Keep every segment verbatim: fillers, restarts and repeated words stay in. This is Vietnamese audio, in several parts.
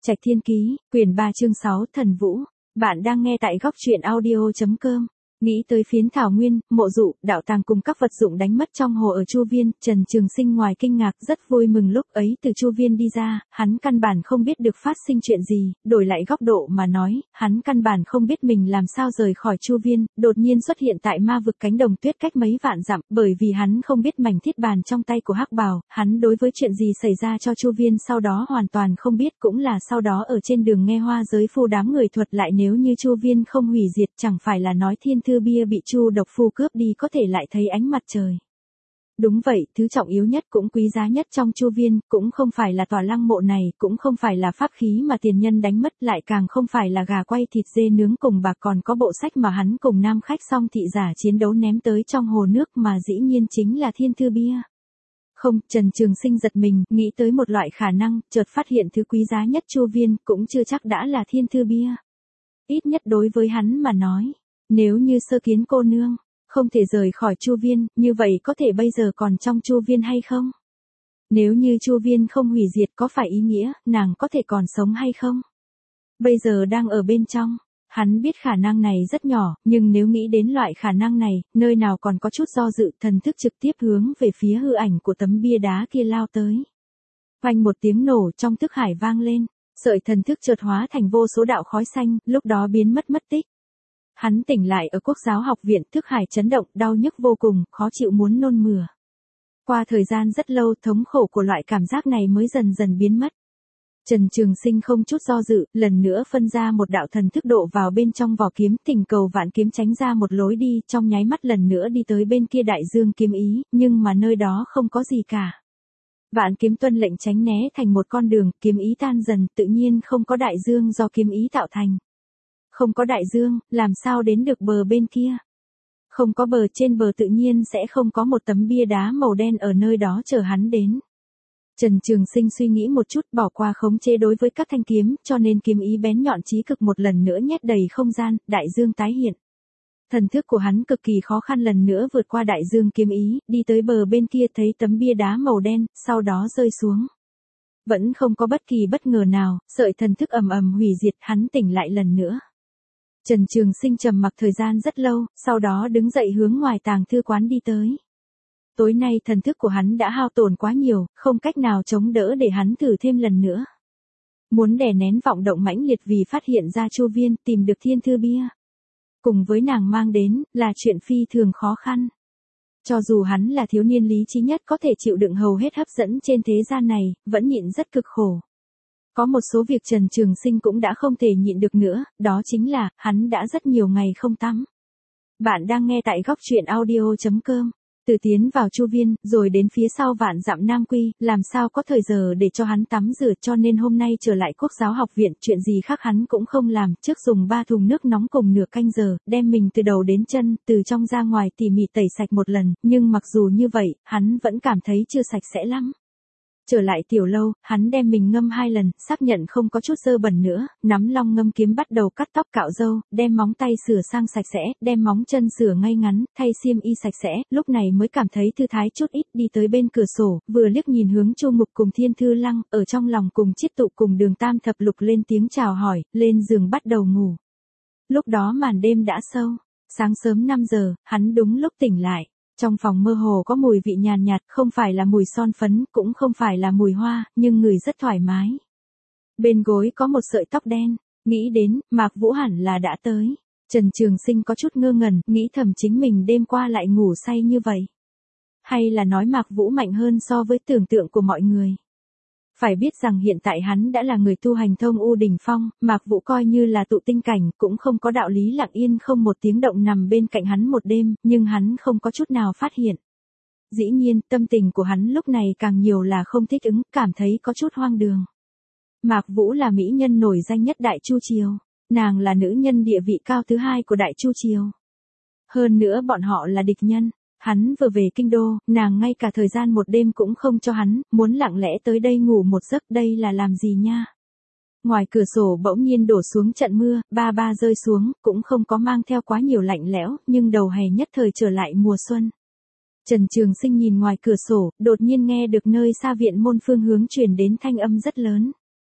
Trạch Thiên Ký, quyển ba chương sáu, Thần Vũ. Bạn đang nghe tại góc truyện audio chấm com. Nghĩ tới phiến thảo nguyên, mộ dụ, đạo tàng cùng các vật dụng đánh mất trong hồ ở Chu Viên, Trần Trường Sinh ngoài kinh ngạc rất vui mừng lúc ấy từ Chu Viên đi ra, hắn căn bản không biết được phát sinh chuyện gì, đổi lại góc độ mà nói, hắn căn bản không biết mình làm sao rời khỏi Chu Viên, đột nhiên xuất hiện tại ma vực cánh đồng tuyết cách mấy vạn dặm, bởi vì hắn không biết mảnh thiết bàn trong tay của Hắc Bào, hắn đối với chuyện gì xảy ra cho Chu Viên sau đó hoàn toàn không biết, cũng là sau đó ở trên đường nghe hoa giới phu đám người thuật lại nếu như Chu Viên không hủy diệt chẳng phải là nói thiên thư bia bị Chu độc phu cướp đi có thể lại thấy ánh mặt trời. Đúng vậy, thứ trọng yếu nhất cũng quý giá nhất trong Chu Viên, cũng không phải là tòa lăng mộ này, cũng không phải là pháp khí mà tiền nhân đánh mất, lại càng không phải là gà quay thịt dê nướng cùng bạc, còn có bộ sách mà hắn cùng nam khách song thị giả chiến đấu ném tới trong hồ nước, mà dĩ nhiên chính là thiên thư bia. Không, Trần Trường Sinh giật mình, nghĩ tới một loại khả năng, chợt phát hiện thứ quý giá nhất Chu Viên cũng chưa chắc đã là thiên thư bia. Ít nhất đối với hắn mà nói. Nếu như Sơ Kiến cô nương không thể rời khỏi Chu Viên, như vậy có thể bây giờ còn trong Chu Viên hay không? Nếu như Chu Viên không hủy diệt có phải ý nghĩa nàng có thể còn sống hay không? Bây giờ đang ở bên trong, hắn biết khả năng này rất nhỏ, nhưng nếu nghĩ đến loại khả năng này, nơi nào còn có chút do dự, thần thức trực tiếp hướng về phía hư ảnh của tấm bia đá kia lao tới. Oanh một tiếng nổ trong thức hải vang lên, sợi thần thức chợt hóa thành vô số đạo khói xanh, lúc đó biến mất mất tích. Hắn tỉnh lại ở Quốc giáo học viện, thức hải chấn động, đau nhức vô cùng, khó chịu muốn nôn mửa. Qua thời gian rất lâu, thống khổ của loại cảm giác này mới dần dần biến mất. Trần Trường Sinh không chút do dự, lần nữa phân ra một đạo thần thức độ vào bên trong vỏ kiếm, thỉnh cầu Vạn Kiếm tránh ra một lối đi, trong nháy mắt lần nữa đi tới bên kia đại dương kiếm ý, nhưng mà nơi đó không có gì cả. Vạn Kiếm tuân lệnh tránh né thành một con đường, kiếm ý tan dần, tự nhiên không có đại dương do kiếm ý tạo thành. Không có đại dương, làm sao đến được bờ bên kia? Không có bờ, trên bờ tự nhiên sẽ không có một tấm bia đá màu đen ở nơi đó chờ hắn đến. Trần Trường Sinh suy nghĩ một chút, bỏ qua khống chế đối với các thanh kiếm, cho nên kiếm ý bén nhọn chí cực một lần nữa nhét đầy không gian, đại dương tái hiện. Thần thức của hắn cực kỳ khó khăn lần nữa vượt qua đại dương kiếm ý, đi tới bờ bên kia thấy tấm bia đá màu đen, sau đó rơi xuống. Vẫn không có bất kỳ bất ngờ nào, sợi thần thức ầm ầm hủy diệt, hắn tỉnh lại lần nữa. Trần Trường Sinh trầm mặc thời gian rất lâu, sau đó đứng dậy hướng ngoài tàng thư quán đi tới. Tối nay thần thức của hắn đã hao tổn quá nhiều, không cách nào chống đỡ để hắn thử thêm lần nữa. Muốn đè nén vọng động mãnh liệt vì phát hiện ra Chu Viên, tìm được thiên thư bia. Cùng với nàng mang đến, là chuyện phi thường khó khăn. Cho dù hắn là thiếu niên lý trí nhất có thể chịu đựng hầu hết hấp dẫn trên thế gian này, vẫn nhịn rất cực khổ. Có một số việc Trần Trường Sinh cũng đã không thể nhịn được nữa, đó chính là, hắn đã rất nhiều ngày không tắm. Bạn đang nghe tại góc truyện audio chấm com. Từ tiến vào Chu Viên, rồi đến phía sau vạn dặm Nam Quy, làm sao có thời giờ để cho hắn tắm rửa, cho nên hôm nay trở lại Quốc giáo học viện, chuyện gì khác hắn cũng không làm, trước dùng ba thùng nước nóng cùng nửa canh giờ, đem mình từ đầu đến chân, từ trong ra ngoài tỉ mỉ tẩy sạch một lần, nhưng mặc dù như vậy, hắn vẫn cảm thấy chưa sạch sẽ lắm. Trở lại tiểu lâu, hắn đem mình ngâm hai lần, xác nhận không có chút dơ bẩn nữa, nắm long ngâm kiếm bắt đầu cắt tóc cạo râu, đem móng tay sửa sang sạch sẽ, đem móng chân sửa ngay ngắn, thay xiêm y sạch sẽ, lúc này mới cảm thấy thư thái chút ít, đi tới bên cửa sổ, vừa liếc nhìn hướng Chu Mục cùng Thiên Thư Lăng, ở trong lòng cùng Chiết Tụ cùng Đường Tam Thập Lục lên tiếng chào hỏi, lên giường bắt đầu ngủ. Lúc đó màn đêm đã sâu, sáng sớm năm giờ, hắn đúng lúc tỉnh lại. Trong phòng mơ hồ có mùi vị nhàn nhạt, không phải là mùi son phấn, cũng không phải là mùi hoa, nhưng người rất thoải mái. Bên gối có một sợi tóc đen, nghĩ đến, Mạc Vũ hẳn là đã tới. Trần Trường Sinh có chút ngơ ngẩn, nghĩ thầm chính mình đêm qua lại ngủ say như vậy. Hay là nói Mạc Vũ mạnh hơn so với tưởng tượng của mọi người. Phải biết rằng hiện tại hắn đã là người tu hành thông u đỉnh phong, Mạc Vũ coi như là tụ tinh cảnh, cũng không có đạo lý lặng yên không một tiếng động nằm bên cạnh hắn một đêm, nhưng hắn không có chút nào phát hiện. Dĩ nhiên, tâm tình của hắn lúc này càng nhiều là không thích ứng, cảm thấy có chút hoang đường. Mạc Vũ là mỹ nhân nổi danh nhất Đại Chu Triều, nàng là nữ nhân địa vị cao thứ hai của Đại Chu Triều. Hơn nữa bọn họ là địch nhân. Hắn vừa về kinh đô, nàng ngay cả thời gian một đêm cũng không cho hắn, muốn lặng lẽ tới đây ngủ một giấc, đây là làm gì nha. Ngoài cửa sổ bỗng nhiên đổ xuống trận mưa, ba ba rơi xuống, cũng không có mang theo quá nhiều lạnh lẽo, nhưng đầu hè nhất thời trở lại mùa xuân. Trần Trường Sinh nhìn ngoài cửa sổ, đột nhiên nghe được nơi xa viện môn phương hướng truyền đến thanh âm rất lớn.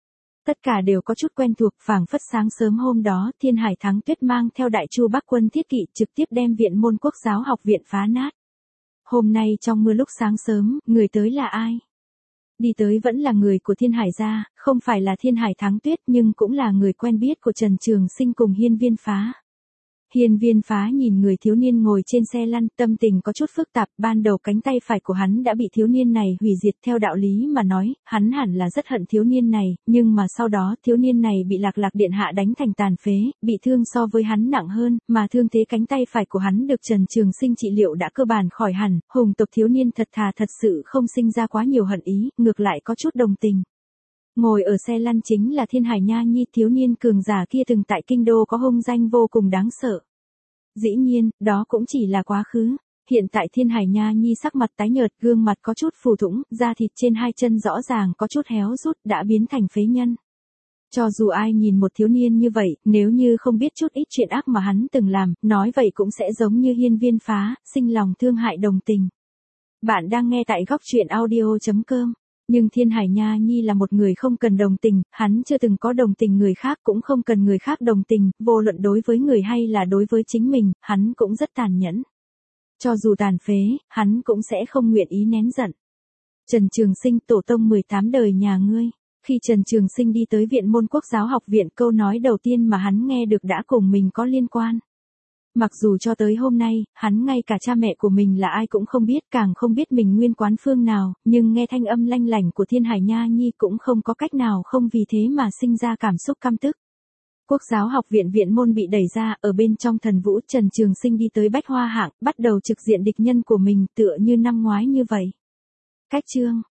Tất cả đều có chút quen thuộc, phảng phất sáng sớm hôm đó, Thiên Hải Thắng Tuyết mang theo đại chu Bắc quân thiết kỵ trực tiếp đem viện môn Quốc giáo học viện phá nát. Hôm nay trong mưa lúc sáng sớm, người tới là ai? Đi tới vẫn là người của Thiên Hải gia, không phải là Thiên Hải Thắng Tuyết nhưng cũng là người quen biết của Trần Trường Sinh cùng Hiên Viên Phá. Hiên Viên Phá nhìn người thiếu niên ngồi trên xe lăn, tâm tình có chút phức tạp, ban đầu cánh tay phải của hắn đã bị thiếu niên này hủy diệt, theo đạo lý mà nói, hắn hẳn là rất hận thiếu niên này, nhưng mà sau đó thiếu niên này bị Lạc Lạc điện hạ đánh thành tàn phế, bị thương so với hắn nặng hơn, mà thương thế cánh tay phải của hắn được Trần Trường Sinh trị liệu đã cơ bản khỏi hẳn, hùng tộc thiếu niên thật thà thật sự không sinh ra quá nhiều hận ý, ngược lại có chút đồng tình. Ngồi ở xe lăn chính là Thiên Hải Nha Nhi, thiếu niên cường giả kia từng tại kinh đô có hung danh vô cùng đáng sợ. Dĩ nhiên, đó cũng chỉ là quá khứ. Hiện tại Thiên Hải Nha Nhi sắc mặt tái nhợt, gương mặt có chút phù thủng, da thịt trên hai chân rõ ràng có chút héo rút, đã biến thành phế nhân. Cho dù ai nhìn một thiếu niên như vậy, nếu như không biết chút ít chuyện ác mà hắn từng làm, nói vậy cũng sẽ giống như Hiên Viên Phá, sinh lòng thương hại đồng tình. Bạn đang nghe tại góc truyện audio chấm com. Nhưng Thiên Hải Nha Nhi là một người không cần đồng tình, hắn chưa từng có đồng tình người khác, cũng không cần người khác đồng tình, vô luận đối với người hay là đối với chính mình, hắn cũng rất tàn nhẫn. Cho dù tàn phế, hắn cũng sẽ không nguyện ý nén giận. Trần Trường Sinh, tổ tông mười tám đời nhà ngươi. Khi Trần Trường Sinh đi tới viện môn Quốc giáo học viện, câu nói đầu tiên mà hắn nghe được đã cùng mình có liên quan. Mặc dù cho tới hôm nay, hắn ngay cả cha mẹ của mình là ai cũng không biết, càng không biết mình nguyên quán phương nào, nhưng nghe thanh âm lanh lảnh của Thiên Hải Nha Nhi cũng không có cách nào không vì thế mà sinh ra cảm xúc căm tức. Quốc giáo học viện viện môn bị đẩy ra, ở bên trong thần vũ, Trần Trường Sinh đi tới Bách Hoa Hạng, bắt đầu trực diện địch nhân của mình, tựa như năm ngoái như vậy. Cách chương,